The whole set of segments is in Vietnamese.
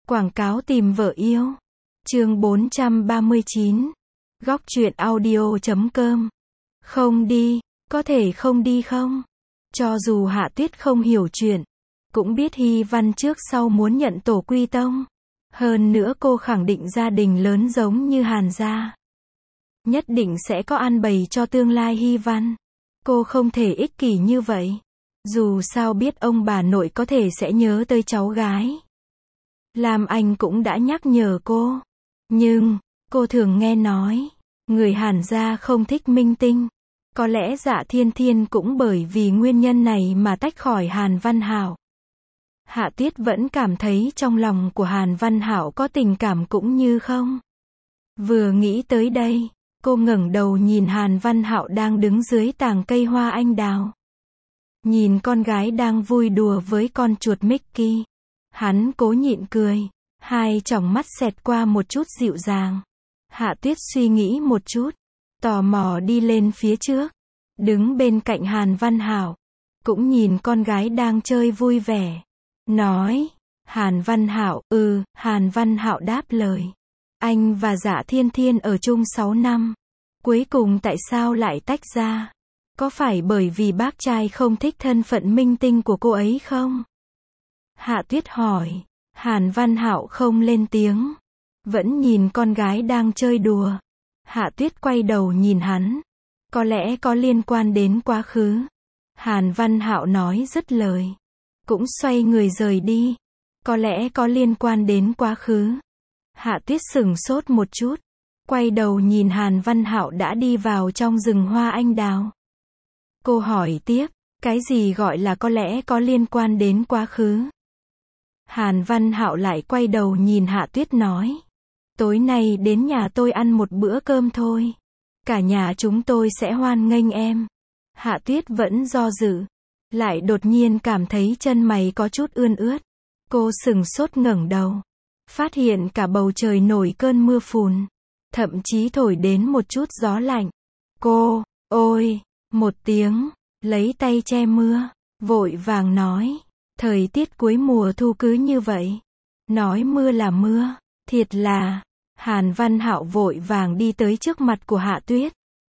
Quảng cáo tìm vợ yêu. Chương 439. Góc truyện audio.com. Không đi, có thể không đi không? Cho dù Hạ Tuyết không hiểu chuyện, cũng biết Hy Văn trước sau muốn nhận tổ quy tông. Hơn nữa cô khẳng định gia đình lớn giống như Hàn gia, nhất định sẽ có an bày cho tương lai Hy Văn. Cô không thể ích kỷ như vậy. Dù sao biết ông bà nội có thể sẽ nhớ tới cháu gái. Lam Anh cũng đã nhắc nhở cô. Nhưng, cô thường nghe nói, người Hàn gia không thích minh tinh. Có lẽ Dạ Thiên Thiên cũng bởi vì nguyên nhân này mà tách khỏi Hàn Văn Hảo. Hạ Tuyết vẫn cảm thấy trong lòng của Hàn Văn Hảo có tình cảm cũng như không. Vừa nghĩ tới đây, cô ngẩng đầu nhìn Hàn Văn Hạo đang đứng dưới tàng cây hoa anh đào. Nhìn con gái đang vui đùa với con chuột Mickey. Hắn cố nhịn cười, hai tròng mắt xẹt qua một chút dịu dàng. Hạ Tuyết suy nghĩ một chút, tò mò đi lên phía trước, đứng bên cạnh Hàn Văn Hảo, cũng nhìn con gái đang chơi vui vẻ. Nói, Hàn Văn Hạo, Hàn Văn Hạo đáp lời. Anh và Dạ Thiên Thiên ở chung 6 năm. Cuối cùng tại sao lại tách ra? Có phải bởi vì bác trai không thích thân phận minh tinh của cô ấy không? Hạ Tuyết hỏi. Hàn Văn Hạo không lên tiếng, vẫn nhìn con gái đang chơi đùa. Hạ Tuyết quay đầu nhìn hắn. Có lẽ có liên quan đến quá khứ. Hàn Văn Hạo nói dứt lời, cũng xoay người rời đi. Có lẽ có liên quan đến quá khứ. Hạ Tuyết sửng sốt một chút, quay đầu nhìn Hàn Văn Hạo đã đi vào trong rừng hoa anh đào. Cô hỏi tiếp, cái gì gọi là có lẽ có liên quan đến quá khứ? Hàn Văn Hạo lại quay đầu nhìn Hạ Tuyết nói, tối nay đến nhà tôi ăn một bữa cơm thôi. Cả nhà chúng tôi sẽ hoan nghênh em. Hạ Tuyết vẫn do dự, lại đột nhiên cảm thấy chân mày có chút ươn ướt. Cô sừng sốt ngẩng đầu, phát hiện cả bầu trời nổi cơn mưa phùn, thậm chí thổi đến một chút gió lạnh. Cô, ôi, một tiếng, lấy tay che mưa, vội vàng nói, thời tiết cuối mùa thu cứ như vậy. Nói mưa là mưa, thiệt là. Hàn Văn Hạo vội vàng đi tới trước mặt của Hạ Tuyết,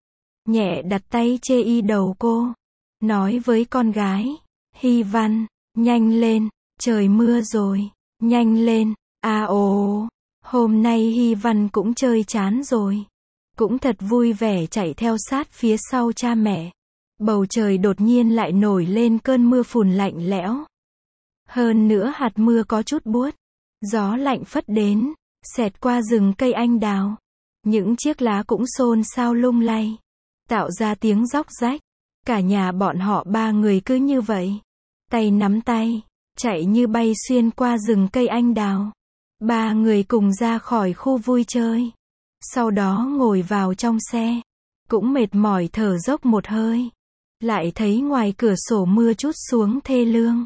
nhẹ đặt tay che y đầu cô, nói với con gái, Hy Văn, nhanh lên, trời mưa rồi, nhanh lên. Hôm nay Hy Văn cũng chơi chán rồi, cũng thật vui vẻ chạy theo sát phía sau cha mẹ. Bầu trời đột nhiên lại nổi lên cơn mưa phùn lạnh lẽo. Hơn nữa hạt mưa có chút buốt, gió lạnh phất đến, xẹt qua rừng cây anh đào. Những chiếc lá cũng xôn xao lung lay, tạo ra tiếng róc rách. Cả nhà bọn họ ba người cứ như vậy, tay nắm tay, chạy như bay xuyên qua rừng cây anh đào. Ba người cùng ra khỏi khu vui chơi, sau đó ngồi vào trong xe, cũng mệt mỏi thở dốc một hơi. Lại thấy ngoài cửa sổ mưa trút xuống thê lương.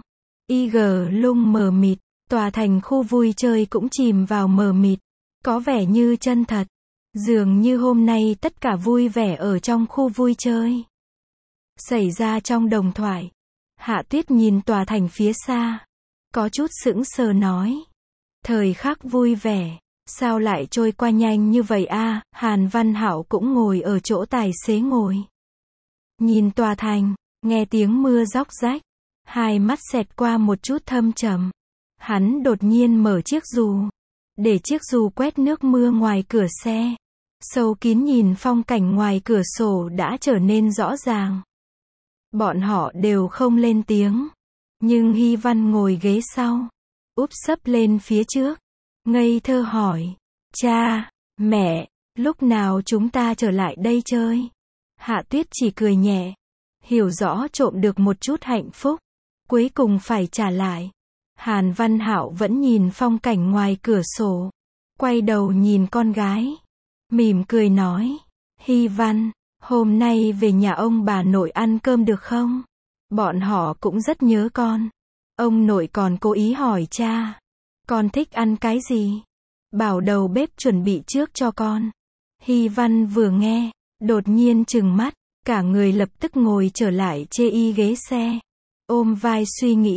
Lung mờ mịt, tòa thành khu vui chơi cũng chìm vào mờ mịt, có vẻ như chân thật. Dường như hôm nay tất cả vui vẻ ở trong khu vui chơi xảy ra trong đồng thoại. Hạ Tuyết nhìn tòa thành phía xa, có chút sững sờ nói, thời khắc vui vẻ, sao lại trôi qua nhanh như vậy a? Hàn Văn Hạo cũng ngồi ở chỗ tài xế ngồi, nhìn tòa thành, nghe tiếng mưa róc rách, hai mắt xẹt qua một chút thâm trầm. Hắn đột nhiên mở chiếc dù, để chiếc dù quét nước mưa ngoài cửa xe. Sâu kín nhìn phong cảnh ngoài cửa sổ đã trở nên rõ ràng. Bọn họ đều không lên tiếng, nhưng Hy Văn ngồi ghế sau, úp sấp lên phía trước, ngây thơ hỏi, cha, mẹ, lúc nào chúng ta trở lại đây chơi? Hạ Tuyết chỉ cười nhẹ, hiểu rõ trộm được một chút hạnh phúc, cuối cùng phải trả lại. Hàn Văn Hạo vẫn nhìn phong cảnh ngoài cửa sổ, quay đầu nhìn con gái, mỉm cười nói, Hy Văn, hôm nay về nhà ông bà nội ăn cơm được không? Bọn họ cũng rất nhớ con. Ông nội còn cố ý hỏi cha, con thích ăn cái gì? Bảo đầu bếp chuẩn bị trước cho con. Hy Văn vừa nghe, đột nhiên trừng mắt, cả người lập tức ngồi trở lại chê y ghế xe, ôm vai suy nghĩ.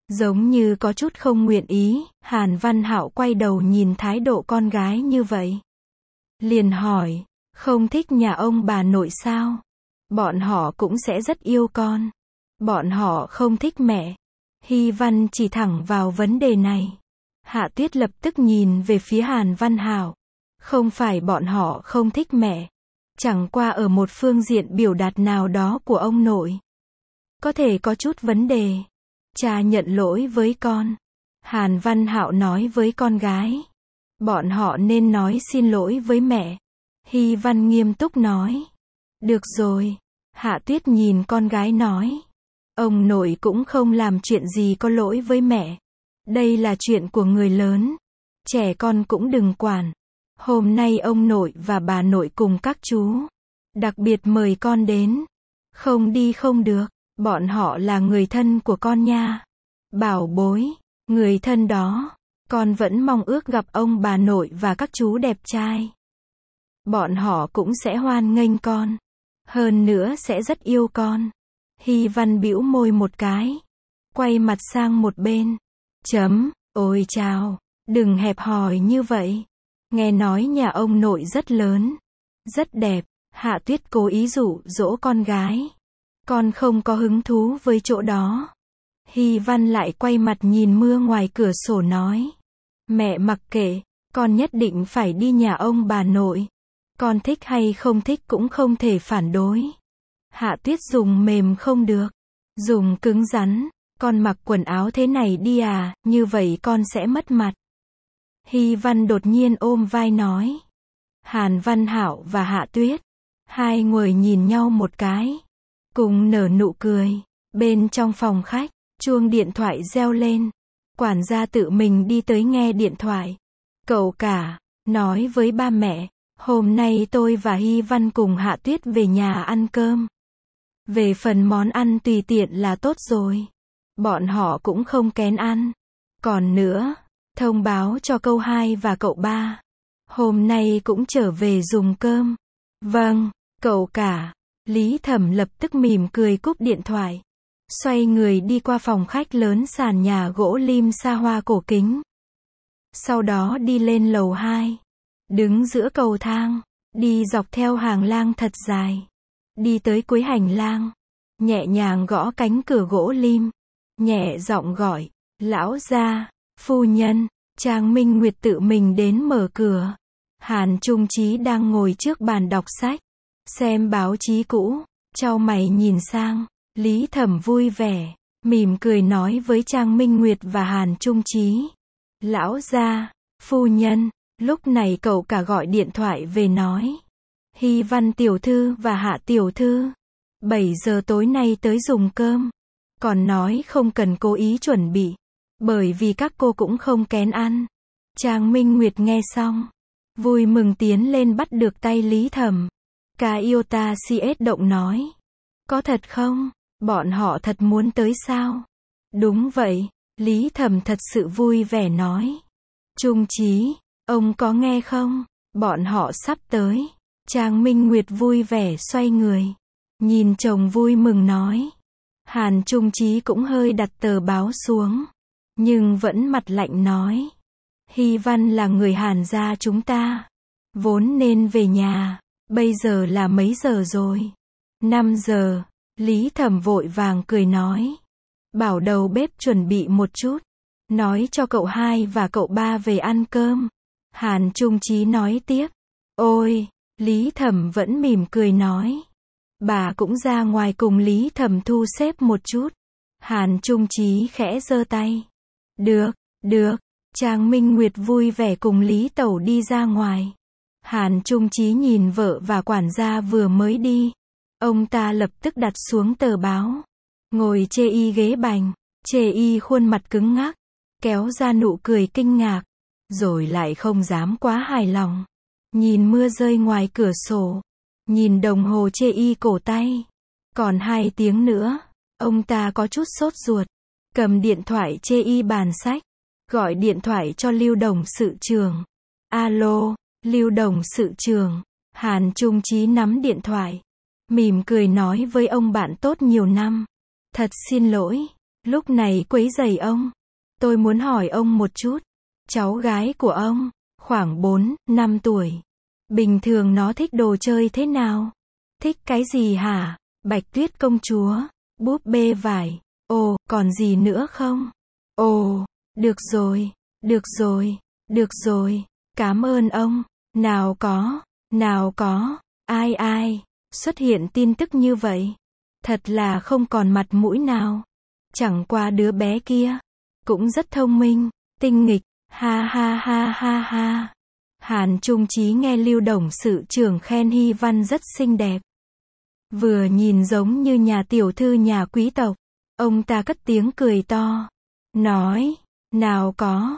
Giống như có chút không nguyện ý, Hàn Văn Hạo quay đầu nhìn thái độ con gái như vậy. Liền hỏi, không thích nhà ông bà nội sao? Bọn họ cũng sẽ rất yêu con. Bọn họ không thích mẹ. Hy Văn chỉ thẳng vào vấn đề này. Hạ Tuyết lập tức nhìn về phía Hàn Văn Hạo. Không phải bọn họ không thích mẹ. Chẳng qua ở một phương diện biểu đạt nào đó của ông nội. Có thể có chút vấn đề. Cha nhận lỗi với con. Hàn Văn Hạo nói với con gái. Bọn họ nên nói xin lỗi với mẹ. Hy Văn nghiêm túc nói. Được rồi. Hạ Tuyết nhìn con gái nói. Ông nội cũng không làm chuyện gì có lỗi với mẹ. Đây là chuyện của người lớn. Trẻ con cũng đừng quản. Hôm nay ông nội và bà nội cùng các chú. Đặc biệt mời con đến. Không đi không được. Bọn họ là người thân của con nha. Bảo bối. Người thân đó. Con vẫn mong ước gặp ông bà nội và các chú đẹp trai. Bọn họ cũng sẽ hoan nghênh con. Hơn nữa sẽ rất yêu con. Hy Văn bĩu môi một cái. Quay mặt sang một bên. Ôi chào. Đừng hẹp hòi như vậy. Nghe nói nhà ông nội rất lớn. Rất đẹp. Hạ Tuyết cố ý dụ dỗ con gái. Con không có hứng thú với chỗ đó. Hy Văn lại quay mặt nhìn mưa ngoài cửa sổ nói. Mẹ mặc kệ. Con nhất định phải đi nhà ông bà nội. Con thích hay không thích cũng không thể phản đối. Hạ Tuyết dùng mềm không được. Dùng cứng rắn. Con mặc quần áo thế này đi à, như vậy con sẽ mất mặt. Hy Văn đột nhiên ôm vai nói. Hàn Văn Hạo và Hạ Tuyết. Hai người nhìn nhau một cái. Cùng nở nụ cười. Bên trong phòng khách, chuông điện thoại reo lên. Quản gia tự mình đi tới nghe điện thoại. Cậu cả, nói với ba mẹ. Hôm nay tôi và Hy Văn cùng Hạ Tuyết về nhà ăn cơm. Về phần món ăn tùy tiện là tốt rồi. Bọn họ cũng không kén ăn. Còn nữa, thông báo cho cậu 2 và cậu 3. Hôm nay cũng trở về dùng cơm. Vâng, cậu cả. Lý Thẩm lập tức mỉm cười cúp điện thoại. Xoay người đi qua phòng khách lớn sàn nhà gỗ lim xa hoa cổ kính. Sau đó đi lên lầu 2. Đứng giữa cầu thang. Đi dọc theo hàng lang thật dài. Đi tới cuối hành lang. Nhẹ nhàng gõ cánh cửa gỗ lim. Nhẹ giọng gọi. Lão gia, phu nhân. Trang Minh Nguyệt tự mình đến mở cửa. Hàn Trung Chí đang ngồi trước bàn đọc sách. Xem báo chí cũ. Chau mày nhìn sang. Lý Thẩm vui vẻ. Mỉm cười nói với Trang Minh Nguyệt và Hàn Trung Chí. Lão gia, phu nhân. Lúc này cậu cả gọi điện thoại về nói. Hy Văn tiểu thư và Hạ tiểu thư. 7 giờ tối nay tới dùng cơm. Còn nói không cần cố ý chuẩn bị. Bởi vì các cô cũng không kén ăn. Trang Minh Nguyệt nghe xong. Vui mừng tiến lên bắt được tay Lý Thẩm. Ca yêu ta CS động nói. Có thật không? Bọn họ thật muốn tới sao? Đúng vậy. Lý Thẩm thật sự vui vẻ nói. Trung Chí, ông có nghe không? Bọn họ sắp tới. Trang Minh Nguyệt vui vẻ xoay người. Nhìn chồng vui mừng nói. Hàn Trung Chí cũng hơi đặt tờ báo xuống. Nhưng vẫn mặt lạnh nói. Hy Văn là người Hàn gia chúng ta. Vốn nên về nhà. Bây giờ là mấy giờ rồi? 5 giờ. Lý Thẩm vội vàng cười nói. Bảo đầu bếp chuẩn bị một chút. Nói cho cậu 2 và cậu 3 về ăn cơm. Hàn Trung Chí nói tiếp. Ôi, Lý Thẩm vẫn mỉm cười nói. Bà cũng ra ngoài cùng Lý Thẩm thu xếp một chút. Hàn Trung Chí khẽ giơ tay. Được, được. Trang Minh Nguyệt vui vẻ cùng Lý Tẩu đi ra ngoài. Hàn Trung Chí nhìn vợ và quản gia vừa mới đi. Ông ta lập tức đặt xuống tờ báo. Ngồi chê y ghế bành. Chê y khuôn mặt cứng ngắc. Kéo ra nụ cười kinh ngạc. Rồi lại không dám quá hài lòng. Nhìn mưa rơi ngoài cửa sổ. Nhìn đồng hồ chê y cổ tay. Còn 2 tiếng nữa. Ông ta có chút sốt ruột. Cầm điện thoại chê y bàn sách. Gọi điện thoại cho Lưu Đồng sự trưởng. Alo, Lưu Đồng sự trưởng. Hàn Trung Chí nắm điện thoại. Mỉm cười nói với ông bạn tốt nhiều năm. Thật xin lỗi. lúc này quấy rầy ông. Tôi muốn hỏi ông một chút. Cháu gái của ông, khoảng 4, 5 tuổi. Bình thường nó thích đồ chơi thế nào? Thích cái gì hả? Bạch Tuyết công chúa, búp bê vải. Ồ, còn gì nữa không? Ồ, được rồi, được rồi, được rồi. Cảm ơn ông. Nào có, ai, xuất hiện tin tức như vậy. Thật là không còn mặt mũi nào. Chẳng qua đứa bé kia, cũng rất thông minh, tinh nghịch, ha ha ha ha ha. Hàn Trung Chí nghe Lưu Đồng sự trưởng khen Hy Văn rất xinh đẹp. Vừa nhìn giống như nhà tiểu thư nhà quý tộc. Ông ta cất tiếng cười to. Nói, nào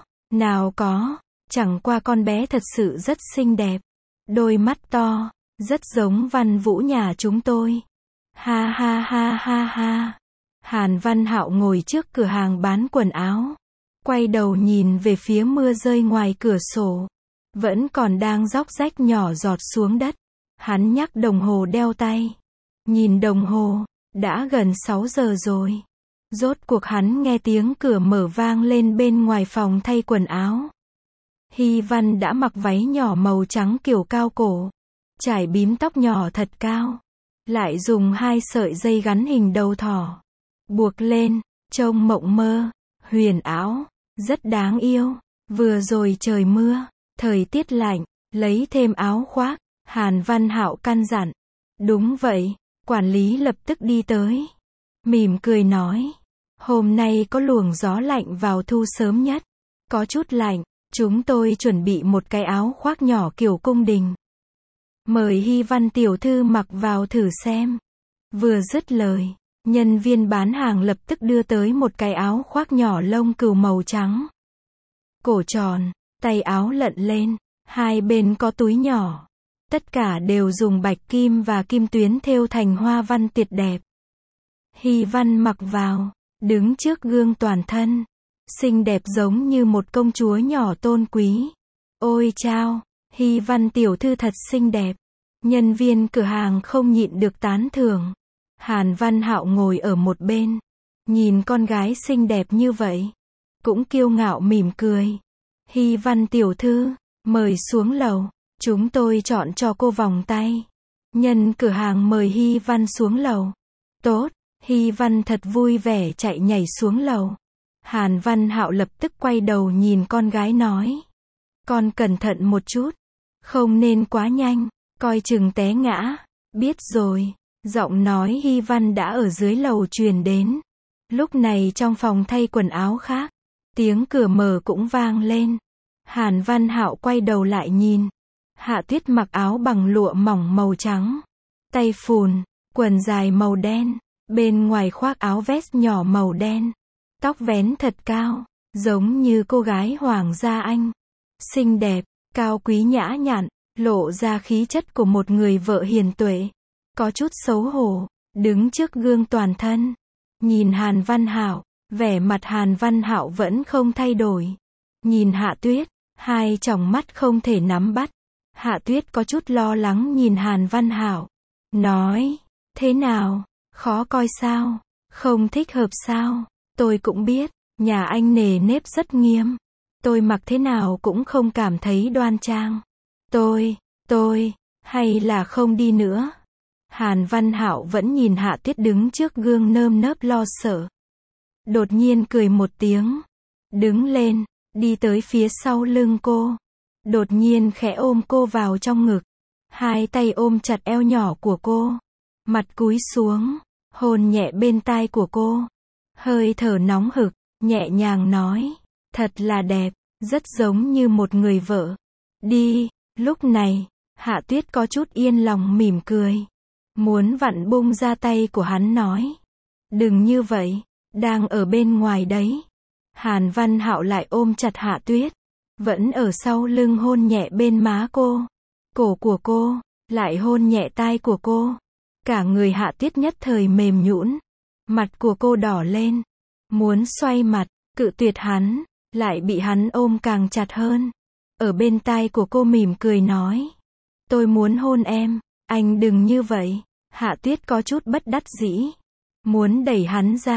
có, chẳng qua con bé thật sự rất xinh đẹp. Đôi mắt to, rất giống Văn Vũ nhà chúng tôi. Ha ha ha ha ha. Hàn Văn Hạo ngồi trước cửa hàng bán quần áo. Quay đầu nhìn về phía mưa rơi ngoài cửa sổ. Vẫn còn đang róc rách nhỏ giọt xuống đất. Hắn nhắc đồng hồ đeo tay. Nhìn đồng hồ, đã gần 6 giờ rồi. Rốt cuộc hắn nghe tiếng cửa mở vang lên bên ngoài phòng thay quần áo. Hy Văn đã mặc váy nhỏ màu trắng kiểu cao cổ. Trải bím tóc nhỏ thật cao. Lại dùng 2 sợi dây gắn hình đầu thỏ. Buộc lên, trông mộng mơ, huyền ảo, rất đáng yêu. Vừa rồi trời mưa, thời tiết lạnh, lấy thêm áo khoác. Hàn Văn Hạo căn dặn. Đúng vậy, quản lý lập tức đi tới. Mỉm cười nói. Hôm nay có luồng gió lạnh vào thu sớm nhất. Có chút lạnh, chúng tôi chuẩn bị một cái áo khoác nhỏ kiểu cung đình. Mời Hy Văn tiểu thư mặc vào thử xem. Vừa dứt lời, nhân viên bán hàng lập tức đưa tới một cái áo khoác nhỏ lông cừu màu trắng. Cổ tròn, tay áo lận lên, hai bên có túi nhỏ. Tất cả đều dùng bạch kim và kim tuyến thêu thành hoa văn tuyệt đẹp. Hy Văn mặc vào, đứng trước gương toàn thân, xinh đẹp giống như một công chúa nhỏ tôn quý. Ôi chao, Hy Văn tiểu thư thật xinh đẹp. Nhân viên cửa hàng không nhịn được tán thưởng. Hàn Văn Hạo ngồi ở một bên, nhìn con gái xinh đẹp như vậy, cũng kiêu ngạo mỉm cười. Hy Văn tiểu thư, mời xuống lầu, chúng tôi chọn cho cô vòng tay. Nhân cửa hàng mời Hy Văn xuống lầu. Tốt, Hy Văn thật vui vẻ chạy nhảy xuống lầu. Hàn Văn Hạo lập tức quay đầu nhìn con gái nói. Con cẩn thận một chút, không nên quá nhanh, coi chừng té ngã. Biết rồi. Giọng nói Hy Văn đã ở dưới lầu truyền đến. Lúc này trong phòng thay quần áo khác, tiếng cửa mở cũng vang lên. Hàn Văn Hạo quay đầu lại nhìn. Hạ Tuyết mặc áo bằng lụa mỏng màu trắng, tay phùn, quần dài màu đen, bên ngoài khoác áo vest nhỏ màu đen, tóc vén thật cao, giống như cô gái hoàng gia Anh. Xinh đẹp, cao quý nhã nhặn, lộ ra khí chất của một người vợ hiền tuệ. Có chút xấu hổ, đứng trước gương toàn thân. Nhìn Hàn Văn Hạo, vẻ mặt Hàn Văn Hạo vẫn không thay đổi. Nhìn Hạ Tuyết, hai tròng mắt không thể nắm bắt. Hạ Tuyết có chút lo lắng nhìn Hàn Văn Hạo. Nói, thế nào, khó coi sao, không thích hợp sao, tôi cũng biết, nhà anh nề nếp rất nghiêm. Tôi mặc thế nào cũng không cảm thấy đoan trang. Tôi, hay là không đi nữa. Hàn Văn Hạo vẫn nhìn Hạ Tuyết đứng trước gương nơm nớp lo sợ. Đột nhiên cười một tiếng. Đứng lên, đi tới phía sau lưng cô. Đột nhiên khẽ ôm cô vào trong ngực. Hai tay ôm chặt eo nhỏ của cô. Mặt cúi xuống, hôn nhẹ bên tai của cô. Hơi thở nóng hực, nhẹ nhàng nói. Thật là đẹp, rất giống như một người vợ. Đi, lúc này, Hạ Tuyết có chút yên lòng mỉm cười. Muốn vặn bung ra tay của hắn nói. Đừng như vậy, đang ở bên ngoài đấy. Hàn Văn Hạo lại ôm chặt Hạ Tuyết. Vẫn ở sau lưng hôn nhẹ bên má cô. Cổ của cô, lại hôn nhẹ tai của cô. Cả người Hạ Tuyết nhất thời mềm nhũn. Mặt của cô đỏ lên. Muốn xoay mặt, cự tuyệt hắn, lại bị hắn ôm càng chặt hơn. Ở bên tai của cô mỉm cười nói. Tôi muốn hôn em, anh đừng như vậy. Hạ Tuyết có chút bất đắc dĩ. Muốn đẩy hắn ra,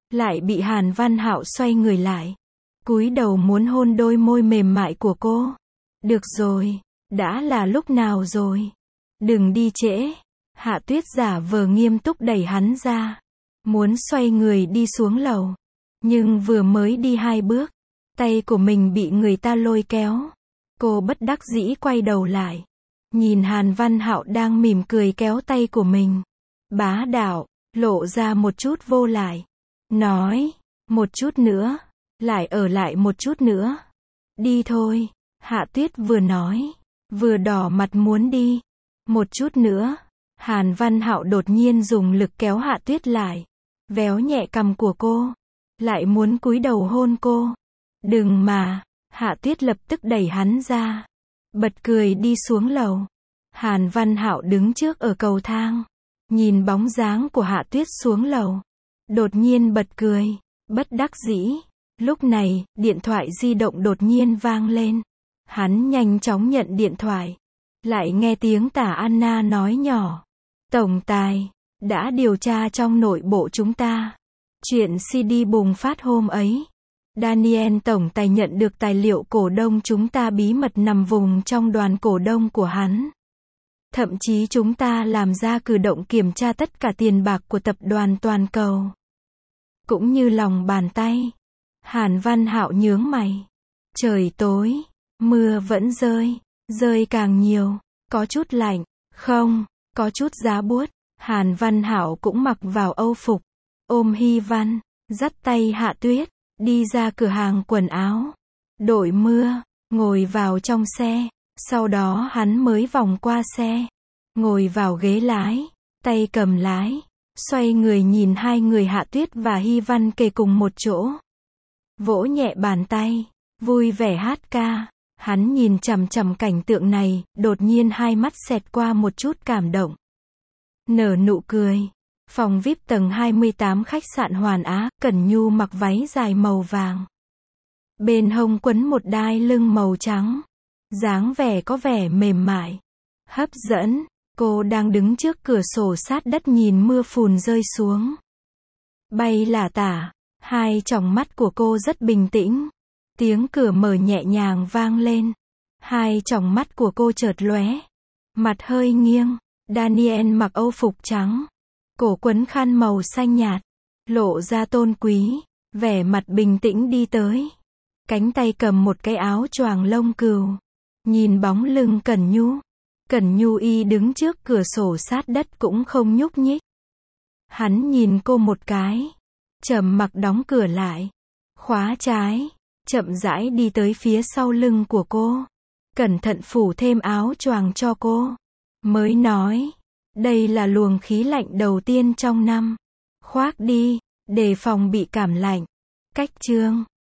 lại bị Hàn Văn Hạo xoay người lại, cúi đầu muốn hôn đôi môi mềm mại của cô. Được rồi, đã là lúc nào rồi? Đừng đi trễ. Hạ Tuyết giả vờ nghiêm túc đẩy hắn ra, muốn xoay người đi xuống lầu. Nhưng vừa mới đi 2 bước, tay của mình bị người ta lôi kéo. Cô bất đắc dĩ quay đầu lại, nhìn Hàn Văn Hạo đang mỉm cười kéo tay của mình. Bá đạo, lộ ra một chút vô lại. Nói, một chút nữa, lại ở lại một chút nữa. Đi thôi. Hạ Tuyết vừa nói, vừa đỏ mặt muốn đi. Một chút nữa. Hàn Văn Hạo đột nhiên dùng lực kéo Hạ Tuyết lại, véo nhẹ cằm của cô, lại muốn cúi đầu hôn cô. Đừng mà. Hạ Tuyết lập tức đẩy hắn ra, bật cười đi xuống lầu. Hàn Văn Hạo đứng trước ở cầu thang, nhìn bóng dáng của Hạ Tuyết xuống lầu, đột nhiên bật cười, bất đắc dĩ. Lúc này, điện thoại di động đột nhiên vang lên. Hắn nhanh chóng nhận điện thoại, lại nghe tiếng Tả Anna nói nhỏ. Tổng tài, đã điều tra trong nội bộ chúng ta. Chuyện CD bùng phát hôm ấy. Daniel tổng tài nhận được tài liệu cổ đông chúng ta bí mật nằm vùng trong đoàn cổ đông của hắn. Thậm chí chúng ta làm ra cử động kiểm tra tất cả tiền bạc của tập đoàn toàn cầu. Cũng như lòng bàn tay. Hàn Văn Hạo nhướng mày. Trời tối, mưa vẫn rơi càng nhiều, có chút lạnh, không, có chút giá buốt. Hàn Văn Hạo cũng mặc vào âu phục, ôm Hy Văn, dắt tay Hạ Tuyết, đi ra cửa hàng quần áo, đội mưa, ngồi vào trong xe, sau đó hắn mới vòng qua xe, ngồi vào ghế lái, tay cầm lái, xoay người nhìn hai người Hạ Tuyết và Hy Văn kề cùng một chỗ. Vỗ nhẹ bàn tay, vui vẻ hát ca. Hắn nhìn chằm chằm cảnh tượng này, đột nhiên hai mắt xẹt qua một chút cảm động. Nở nụ cười. Phòng VIP tầng 28 khách sạn Hoàn Á, Cẩn Nhu mặc váy dài màu vàng. Bên hông quấn một đai lưng màu trắng. Dáng vẻ có vẻ mềm mại, hấp dẫn. Cô đang đứng trước cửa sổ sát đất nhìn mưa phùn rơi xuống. Bay lả tả. Hai tròng mắt của cô rất bình tĩnh. Tiếng cửa mở nhẹ nhàng vang lên. Hai tròng mắt của cô chợt lóe. Mặt hơi nghiêng. Daniel mặc âu phục trắng, cổ quấn khăn màu xanh nhạt, lộ ra tôn quý, vẻ mặt bình tĩnh đi tới. Cánh tay cầm một cái áo choàng lông cừu. Nhìn bóng lưng Cẩn Nhu y đứng trước cửa sổ sát đất cũng không nhúc nhích. Hắn nhìn cô một cái, trầm mặc đóng cửa lại, khóa trái, chậm rãi đi tới phía sau lưng của cô, cẩn thận phủ thêm áo choàng cho cô, mới nói, đây là luồng khí lạnh đầu tiên trong năm, khoác đi, đề phòng bị cảm lạnh. Cách chương